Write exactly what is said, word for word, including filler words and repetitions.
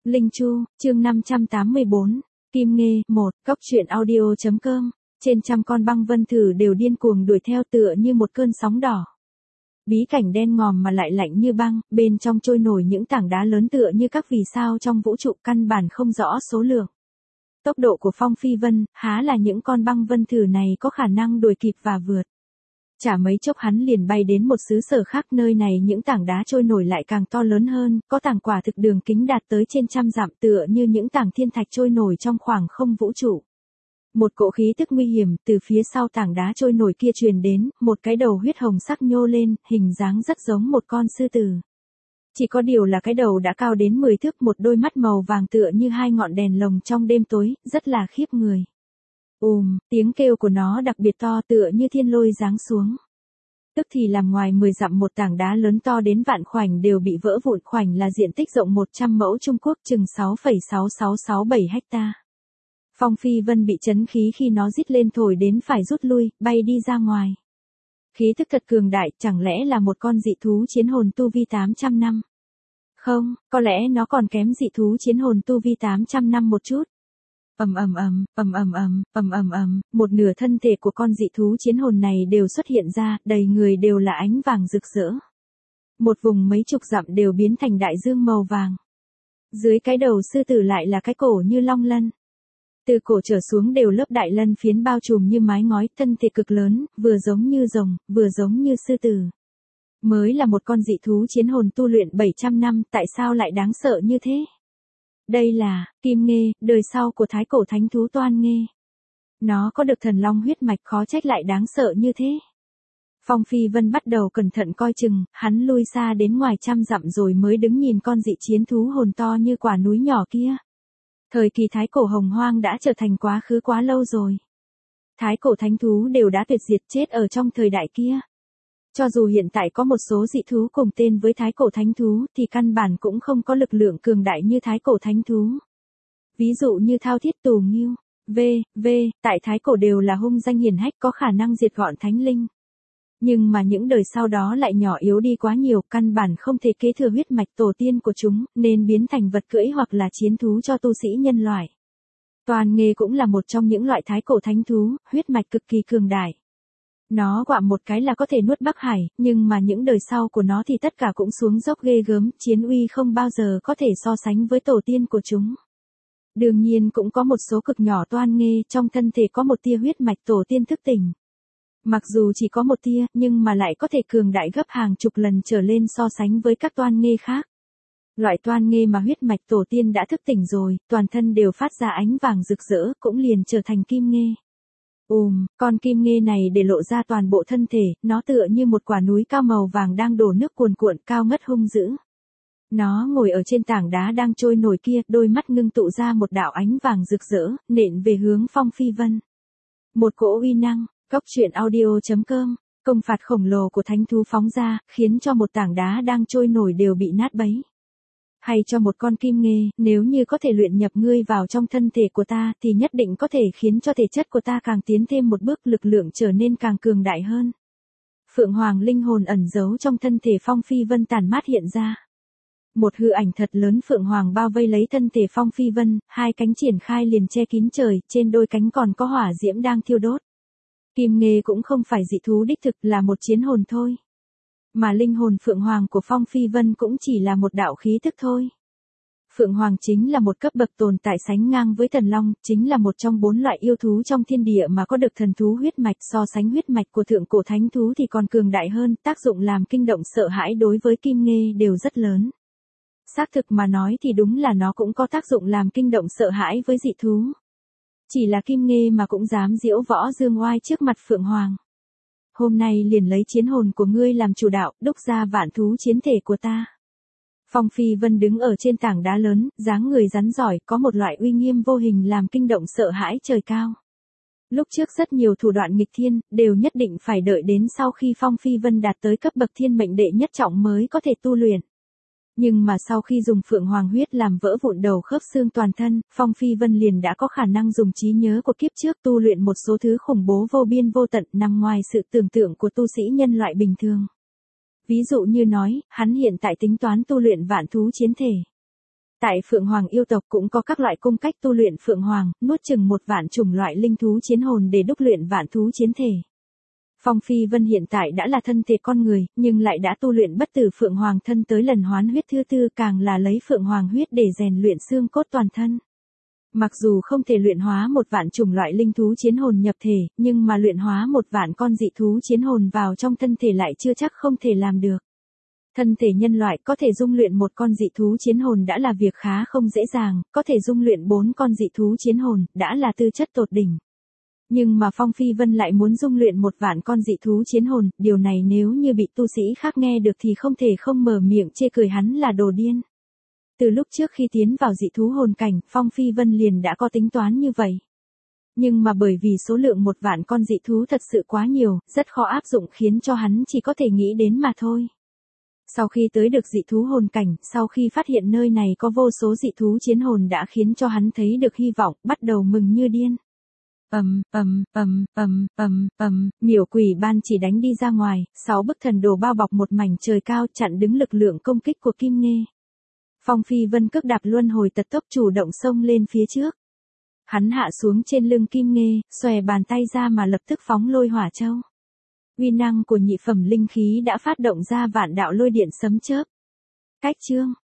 Linh Chu, chương năm trăm tám mươi bốn, Kim Nghê, một, Cóc truyện audio.com, trên trăm con băng vân thử đều điên cuồng đuổi theo tựa như một cơn sóng đỏ. Bí cảnh đen ngòm mà lại lạnh như băng, bên trong trôi nổi những tảng đá lớn tựa như các vì sao trong vũ trụ căn bản không rõ số lượng. Tốc độ của Phong Phi Vân, há là những con băng vân thử này có khả năng đuổi kịp và vượt. Chả mấy chốc hắn liền bay đến một xứ sở khác, nơi này những tảng đá trôi nổi lại càng to lớn hơn, có tảng quả thực đường kính đạt tới trên trăm dặm tựa như những tảng thiên thạch trôi nổi trong khoảng không vũ trụ. Một cỗ khí tức nguy hiểm từ phía sau tảng đá trôi nổi kia truyền đến, một cái đầu huyết hồng sắc nhô lên, hình dáng rất giống một con sư tử. Chỉ có điều là cái đầu đã cao đến mười thước, một đôi mắt màu vàng tựa như hai ngọn đèn lồng trong đêm tối, rất là khiếp người. Ùm, tiếng kêu của nó đặc biệt to tựa như thiên lôi giáng xuống. Tức thì làm ngoài mười dặm một tảng đá lớn to đến vạn khoảnh đều bị vỡ vụn, khoảnh là diện tích rộng một trăm mẫu Trung Quốc, chừng sáu phẩy sáu sáu sáu bảy hecta. Phong Phi Vân bị chấn khí khi nó rít lên thổi đến phải rút lui, bay đi ra ngoài. Khí tức thật cường đại, chẳng lẽ là một con dị thú chiến hồn tu vi tám trăm năm? Không, có lẽ nó còn kém dị thú chiến hồn tu vi tám trăm năm một chút. Ầm ầm ầm, ầm ầm ầm, ầm ầm ầm, một nửa thân thể của con dị thú chiến hồn này đều xuất hiện ra, đầy người đều là ánh vàng rực rỡ. Một vùng mấy chục dặm đều biến thành đại dương màu vàng. Dưới cái đầu sư tử lại là cái cổ như long lân. Từ cổ trở xuống đều lớp đại lân phiến bao trùm như mái ngói, thân thể cực lớn, vừa giống như rồng, vừa giống như sư tử. Mới là một con dị thú chiến hồn tu luyện bảy trăm năm, tại sao lại đáng sợ như thế? Đây là Kim Nghê, đời sau của thái cổ thánh thú Toan Nghê. Nó có được thần long huyết mạch, khó trách lại đáng sợ như thế. Phong Phi Vân bắt đầu cẩn thận coi chừng, hắn lui xa đến ngoài trăm dặm rồi mới đứng nhìn con dị chiến thú hồn to như quả núi nhỏ kia. Thời kỳ thái cổ hồng hoang đã trở thành quá khứ quá lâu rồi. Thái cổ thánh thú đều đã tuyệt diệt chết ở trong thời đại kia. Cho dù hiện tại có một số dị thú cùng tên với thái cổ thánh thú thì căn bản cũng không có lực lượng cường đại như thái cổ thánh thú. Ví dụ như Thao Thiết Tù Nghiêu, v, v, tại thái cổ đều là hung danh hiển hách, có khả năng diệt gọn thánh linh. Nhưng mà những đời sau đó lại nhỏ yếu đi quá nhiều, căn bản không thể kế thừa huyết mạch tổ tiên của chúng, nên biến thành vật cưỡi hoặc là chiến thú cho tu sĩ nhân loại. Toan Nghê cũng là một trong những loại thái cổ thánh thú, huyết mạch cực kỳ cường đại. Nó quạm một cái là có thể nuốt Bắc Hải, nhưng mà những đời sau của nó thì tất cả cũng xuống dốc ghê gớm, chiến uy không bao giờ có thể so sánh với tổ tiên của chúng. Đương nhiên cũng có một số cực nhỏ Toan Nghê, trong thân thể có một tia huyết mạch tổ tiên thức tỉnh. Mặc dù chỉ có một tia, nhưng mà lại có thể cường đại gấp hàng chục lần trở lên so sánh với các Toan Nghê khác. Loại Toan Nghê mà huyết mạch tổ tiên đã thức tỉnh rồi, toàn thân đều phát ra ánh vàng rực rỡ, cũng liền trở thành Kim Nghê. Ùm, con Kim Nghê này để lộ ra toàn bộ thân thể, nó tựa như một quả núi cao màu vàng đang đổ nước cuồn cuộn, cao ngất hung dữ. Nó ngồi ở trên tảng đá đang trôi nổi kia, đôi mắt ngưng tụ ra một đạo ánh vàng rực rỡ, nện về hướng Phong Phi Vân. Một cỗ uy năng, Cóc truyện audio.com, công phạt khổng lồ của thánh thú phóng ra, khiến cho một tảng đá đang trôi nổi đều bị nát bấy. Hay cho một con Kim Nghê, nếu như có thể luyện nhập ngươi vào trong thân thể của ta thì nhất định có thể khiến cho thể chất của ta càng tiến thêm một bước, lực lượng trở nên càng cường đại hơn. Phượng Hoàng linh hồn ẩn giấu trong thân thể Phong Phi Vân tản mát hiện ra. Một hư ảnh thật lớn Phượng Hoàng bao vây lấy thân thể Phong Phi Vân, hai cánh triển khai liền che kín trời, trên đôi cánh còn có hỏa diễm đang thiêu đốt. Kim Nghê cũng không phải dị thú đích thực, là một chiến hồn thôi. Mà linh hồn Phượng Hoàng của Phong Phi Vân cũng chỉ là một đạo khí thức thôi. Phượng Hoàng chính là một cấp bậc tồn tại sánh ngang với Thần Long, chính là một trong bốn loại yêu thú trong thiên địa mà có được thần thú huyết mạch, so sánh huyết mạch của thượng cổ thánh thú thì còn cường đại hơn, tác dụng làm kinh động sợ hãi đối với Kim Nghê đều rất lớn. Xác thực mà nói thì đúng là nó cũng có tác dụng làm kinh động sợ hãi với dị thú. Chỉ là Kim Nghê mà cũng dám diễu võ dương oai trước mặt Phượng Hoàng. Hôm nay liền lấy chiến hồn của ngươi làm chủ đạo, đúc ra vạn thú chiến thể của ta. Phong Phi Vân đứng ở trên tảng đá lớn, dáng người rắn giỏi, có một loại uy nghiêm vô hình làm kinh động sợ hãi trời cao. Lúc trước rất nhiều thủ đoạn nghịch thiên, đều nhất định phải đợi đến sau khi Phong Phi Vân đạt tới cấp bậc thiên mệnh đệ nhất trọng mới có thể tu luyện. Nhưng mà sau khi dùng Phượng Hoàng huyết làm vỡ vụn đầu khớp xương toàn thân, Phong Phi Vân liền đã có khả năng dùng trí nhớ của kiếp trước tu luyện một số thứ khủng bố vô biên vô tận, nằm ngoài sự tưởng tượng của tu sĩ nhân loại bình thường. Ví dụ như nói, hắn hiện tại tính toán tu luyện vạn thú chiến thể. Tại Phượng Hoàng yêu tộc cũng có các loại cung cách tu luyện Phượng Hoàng, nuốt chừng một vạn chủng loại linh thú chiến hồn để đúc luyện vạn thú chiến thể. Phong Phi Vân hiện tại đã là thân thể con người, nhưng lại đã tu luyện bất tử Phượng Hoàng thân tới lần hoán huyết thứ tư, càng là lấy Phượng Hoàng huyết để rèn luyện xương cốt toàn thân. Mặc dù không thể luyện hóa một vạn chủng loại linh thú chiến hồn nhập thể, nhưng mà luyện hóa một vạn con dị thú chiến hồn vào trong thân thể lại chưa chắc không thể làm được. Thân thể nhân loại có thể dung luyện một con dị thú chiến hồn đã là việc khá không dễ dàng, có thể dung luyện bốn con dị thú chiến hồn, đã là tư chất tột đỉnh. Nhưng mà Phong Phi Vân lại muốn dung luyện một vạn con dị thú chiến hồn, điều này nếu như bị tu sĩ khác nghe được thì không thể không mở miệng chê cười hắn là đồ điên. Từ lúc trước khi tiến vào dị thú hồn cảnh, Phong Phi Vân liền đã có tính toán như vậy. Nhưng mà bởi vì số lượng một vạn con dị thú thật sự quá nhiều, rất khó áp dụng khiến cho hắn chỉ có thể nghĩ đến mà thôi. Sau khi tới được dị thú hồn cảnh, sau khi phát hiện nơi này có vô số dị thú chiến hồn đã khiến cho hắn thấy được hy vọng, bắt đầu mừng như điên. Ầm, ầm, ầm, ầm, ầm, ầm, miểu quỷ ban chỉ đánh đi ra ngoài, sáu bức thần đồ bao bọc một mảnh trời cao chặn đứng lực lượng công kích của Kim Nghê. Phong Phi Vân cước đạp luân hồi tật tốc chủ động xông lên phía trước. Hắn hạ xuống trên lưng Kim Nghê, xòe bàn tay ra mà lập tức phóng lôi hỏa châu. Uy năng của nhị phẩm linh khí đã phát động ra vạn đạo lôi điện sấm chớp. Cách chương